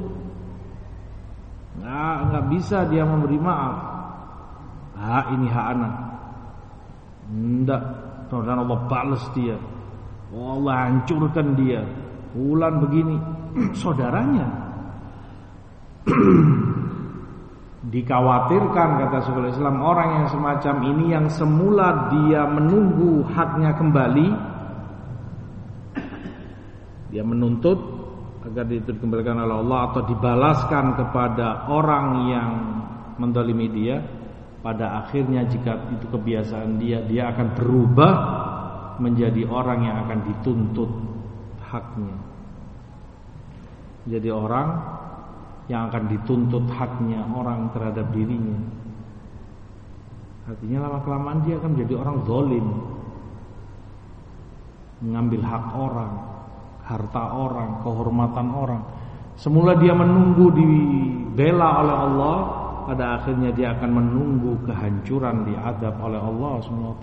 Nggak bisa dia memberi maaf. Ini hak anak. Enggak, dan Allah balas dia. Allah hancurkan dia. Bulan begini, saudaranya. Dikhawatirkan, kata Syekhul Islam, orang yang semacam ini yang semula dia menunggu haknya kembali, dia menuntut agar itu dikembalikan oleh Allah atau dibalaskan kepada orang yang mendolimi dia. Pada akhirnya jika itu kebiasaan dia akan berubah menjadi orang yang akan dituntut haknya. Jadi orang yang akan dituntut haknya orang terhadap dirinya. Artinya lama-kelamaan dia akan menjadi orang zalim, mengambil hak orang, harta orang, kehormatan orang. Semula dia menunggu dibela oleh Allah, pada akhirnya dia akan menunggu kehancuran diadab oleh Allah SWT.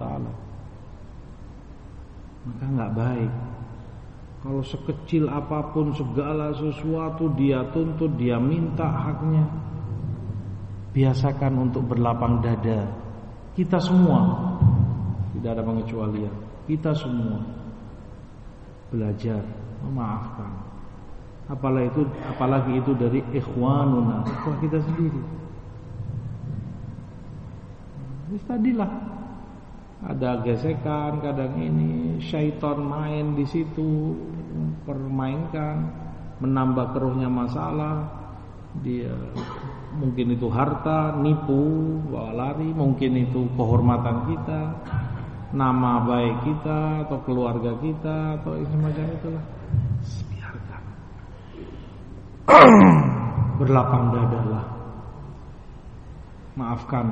Maka enggak baik kalau sekecil apapun segala sesuatu dia tuntut, dia minta haknya. Biasakan untuk berlapang dada. Kita semua, tidak ada pengecualian, kita semua belajar memaafkan. Apalagi itu dari ikhwanuna, ikhwah kita sendiri. Tadilah ada gesekan, kadang ini syaitan main di situ, permainkan, menambah keruhnya masalah. Dia mungkin itu harta, nipu, bawa lari, mungkin itu kehormatan kita, nama baik kita atau keluarga kita atau semacam itulah. Biarkan. Berlapang dadalah. Maafkan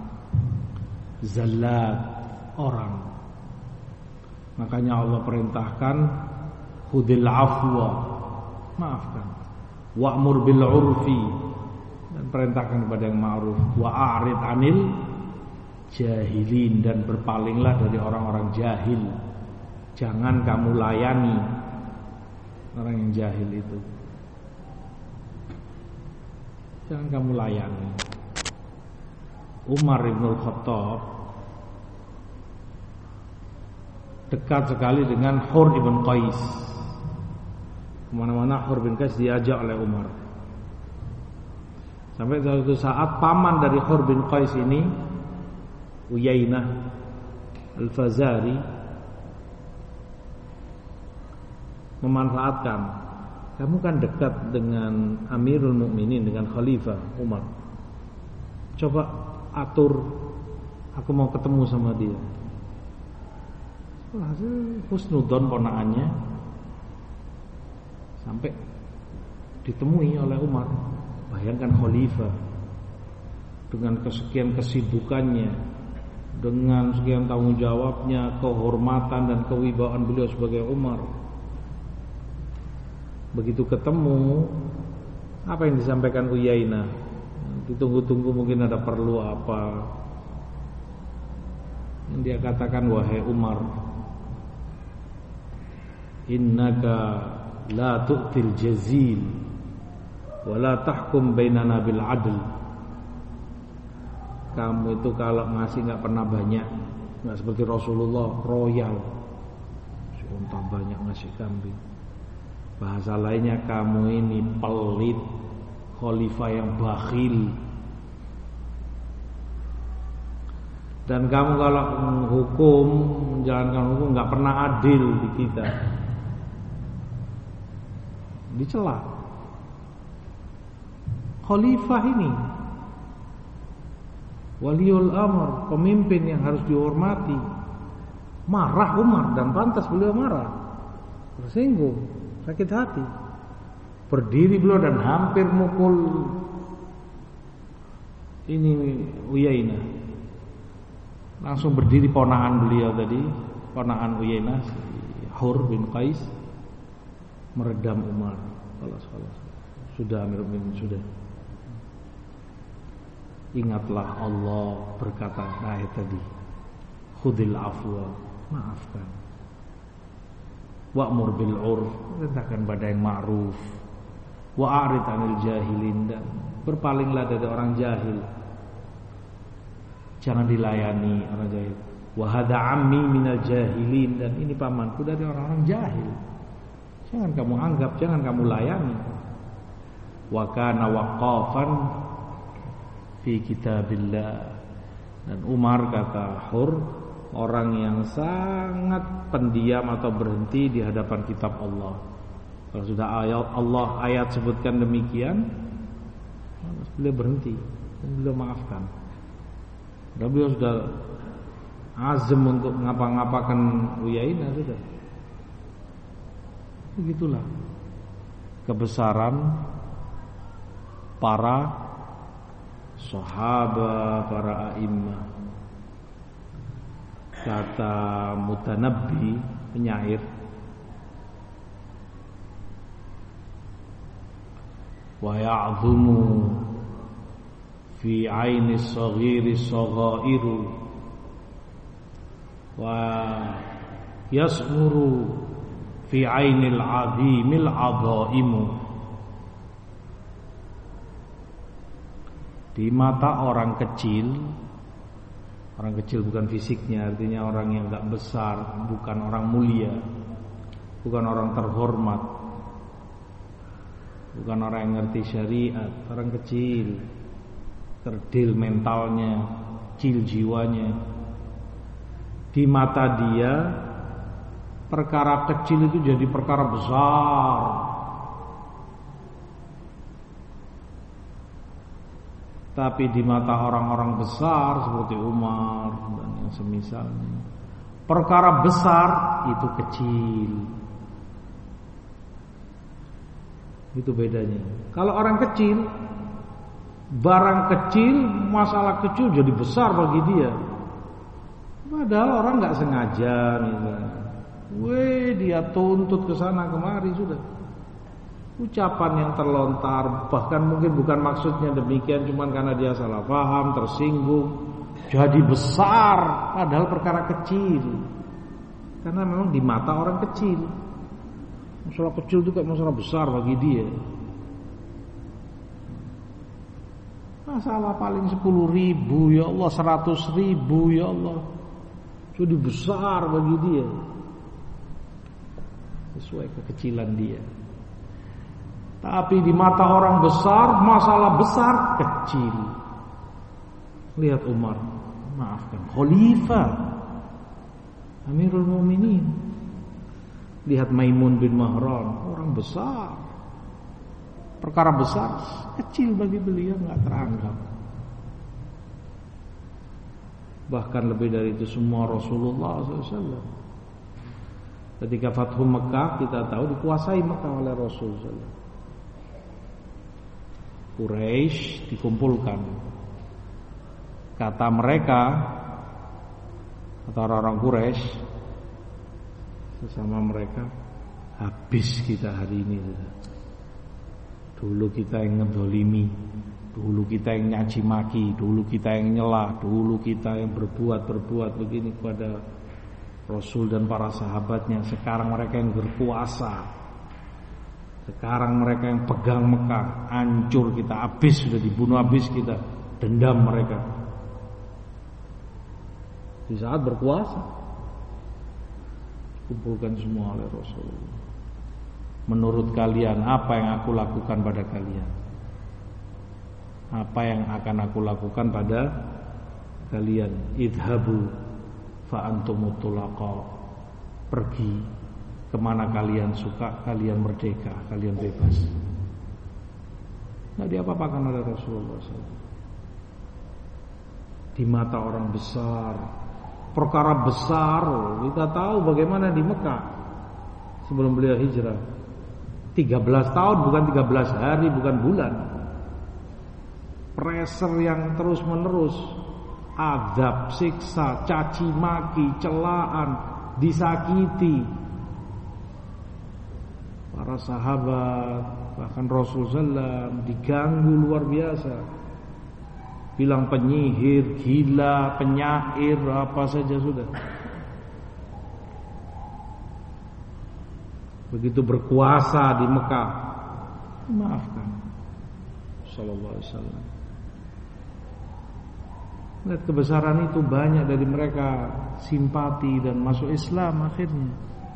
zallat orang. Makanya Allah perintahkan khudil afwa, maafkan. Wa'mur bil urfi, dan perintahkan kepada yang ma'ruf. Wa'arid anil jahilin, dan berpalinglah dari orang-orang jahil. Jangan kamu layani orang yang jahil itu. Jangan kamu layani. Umar ibn Khattab dekat sekali dengan Hur ibn Qais. Kemana-mana Hur bin Qais diajak oleh Umar. Sampai suatu saat paman dari Hur bin Qais ini, Uyainah Al-Fazari, memanfaatkan, kamu kan dekat dengan Amirul Mukminin, dengan Khalifah Umar, coba atur, aku mau ketemu sama dia. husnudon ponakannya sampai ditemui oleh Umar. Bayangkan khalifah dengan kesekian kesibukannya, dengan sekian tanggung jawabnya, kehormatan dan kewibawaan beliau sebagai Umar. Begitu ketemu, apa yang disampaikan Uyainah? Ditunggu-tunggu mungkin ada perlu apa. Yang dia katakan, wahai Umar, innaka la tu'til jazil wa la tahkum bainana bil adl. Kamu itu kalau ngasih gak pernah banyak, gak seperti Rasulullah royal, si unta banyak ngasih kambing. Bahasa lainnya, kamu ini pelit, khalifah yang bakhil. Dan kamu kalau hukum, menjalankan hukum gak pernah adil di kita. Dicela khalifah ini, waliul amr, pemimpin yang harus dihormati. Marah Umar, dan pantas beliau marah, tersinggung, sakit hati. Berdiri beliau dan hampir mukul ini Uyainah. Langsung berdiri ponakan beliau tadi, ponakan Uyainah, Hur bin Qais, meredam Umar. Sudah Amirul Mukminin, sudah. Ingatlah Allah berkata ayat tadi, khudil afwa, maafkan. Wa'mur bil 'urf, perintahkan pada yang ma'ruf. Wa'arid 'anil jahilin, dan berpalinglah dari orang jahil. Jangan dilayani orang jahil. Wa hadza 'ammi minal jahilin, dan ini pamanku dari orang-orang jahil. Jangan kamu anggap, jangan kamu layani. Wa kana waqafan fi kitabillah, dan Umar, kata Hur, orang yang sangat pendiam atau berhenti di hadapan kitab Allah. Kalau sudah ayat sebutkan demikian, beliau berhenti, beliau maafkan. Dan beliau sudah azam untuk ngapa-ngapakan Uyainah sudah. Begitulah kebesaran para sahabat, para a'immah. Kata Mutanabbi, penyair, wa ya'dhumu fi 'aini as-saghiri as-saghairu wa yasmuru fi 'ainil 'azimil 'azaimu. Di mata orang kecil bukan fisiknya, artinya orang yang gak besar, bukan orang mulia, bukan orang terhormat, bukan orang yang ngerti syariat, orang kecil, kerdil mentalnya, kecil jiwanya. Di mata dia, perkara kecil itu jadi perkara besar. Tapi di mata orang-orang besar seperti Umar dan yang semisalnya, perkara besar itu kecil. Itu bedanya. Kalau orang kecil, barang kecil, masalah kecil jadi besar bagi dia. Padahal orang nggak sengaja, dia tuntut ke sana kemari sudah. Ucapan yang terlontar, bahkan mungkin bukan maksudnya demikian, cuman karena dia salah paham, tersinggung, jadi besar, padahal perkara kecil. Karena memang di mata orang kecil, masalah kecil juga masalah besar bagi dia. Masalah paling 10.000, ya Allah, 100.000, ya Allah, jadi besar bagi dia, sesuai kekecilan dia. Tapi di mata orang besar, masalah besar kecil. Lihat Umar, maafkan, khalifah, Amirul Mukminin. Lihat Maimun bin Mahran, orang besar, perkara besar kecil bagi beliau, nggak teranggap. Bahkan lebih dari itu semua Rasulullah SAW Ketika Fathu Mekah kita tahu dikuasai Mekah oleh Rasulullah. Quraisy dikumpulkan. Kata mereka, kata orang-orang Quraisy sesama mereka, habis kita hari ini. Dulu kita yang ngedolimi, dulu kita yang nyaci maki, dulu kita yang nyela, dulu kita yang berbuat begini kepada Rasul dan para sahabatnya. Sekarang mereka yang berkuasa, sekarang mereka yang pegang Mekah. Hancur kita, habis, sudah dibunuh habis kita. Dendam mereka di saat berkuasa. Kumpulkan semua oleh Rasulullah. Menurut kalian apa yang aku lakukan pada kalian? Apa yang akan aku lakukan pada kalian? Idhabu fa antumut tulaqa. Pergi kemana kalian suka, kalian merdeka, kalian bebas. Nggak diapa-apakan oleh Rasulullah SAW. Di mata orang besar, perkara besar. Kita tahu bagaimana di Mekah sebelum beliau hijrah. 13 tahun, bukan 13 hari, bukan bulan. Pressure yang terus menerus, adab, siksa, caci maki, celaan, disakiti. Para sahabat, bahkan Rasulullah diganggu luar biasa. Bilang penyihir, gila, penyair, apa saja sudah. Begitu berkuasa di Mekah, maafkan. Sallallahu alaihi wasallam. Lihat kebesaran itu, banyak dari mereka simpati dan masuk Islam akhirnya.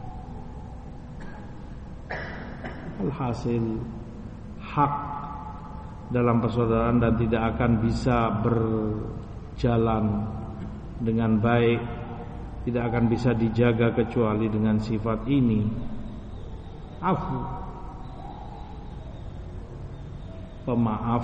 Alhasil hak dalam persaudaraan dan tidak akan bisa berjalan dengan baik, tidak akan bisa dijaga kecuali dengan sifat ini. Afu, pemaaf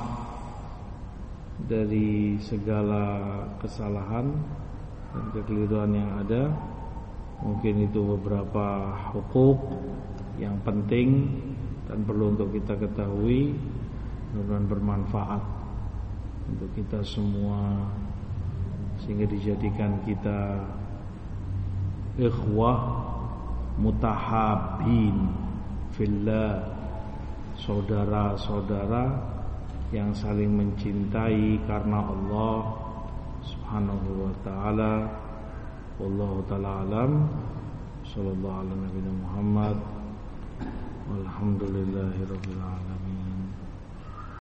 dari segala kesalahan dan kekeliruan yang ada. Mungkin itu beberapa hukuk yang penting dan perlu untuk kita ketahui, dan bermanfaat untuk kita semua, sehingga dijadikan kita ikhwah mutahabbin fillah, saudara-saudara yang saling mencintai karena Allah Subhanahu wa taala. Wallahu taala alam. Sallallahu alaihi wa sallam. Walhamdulillahirabbil alamin.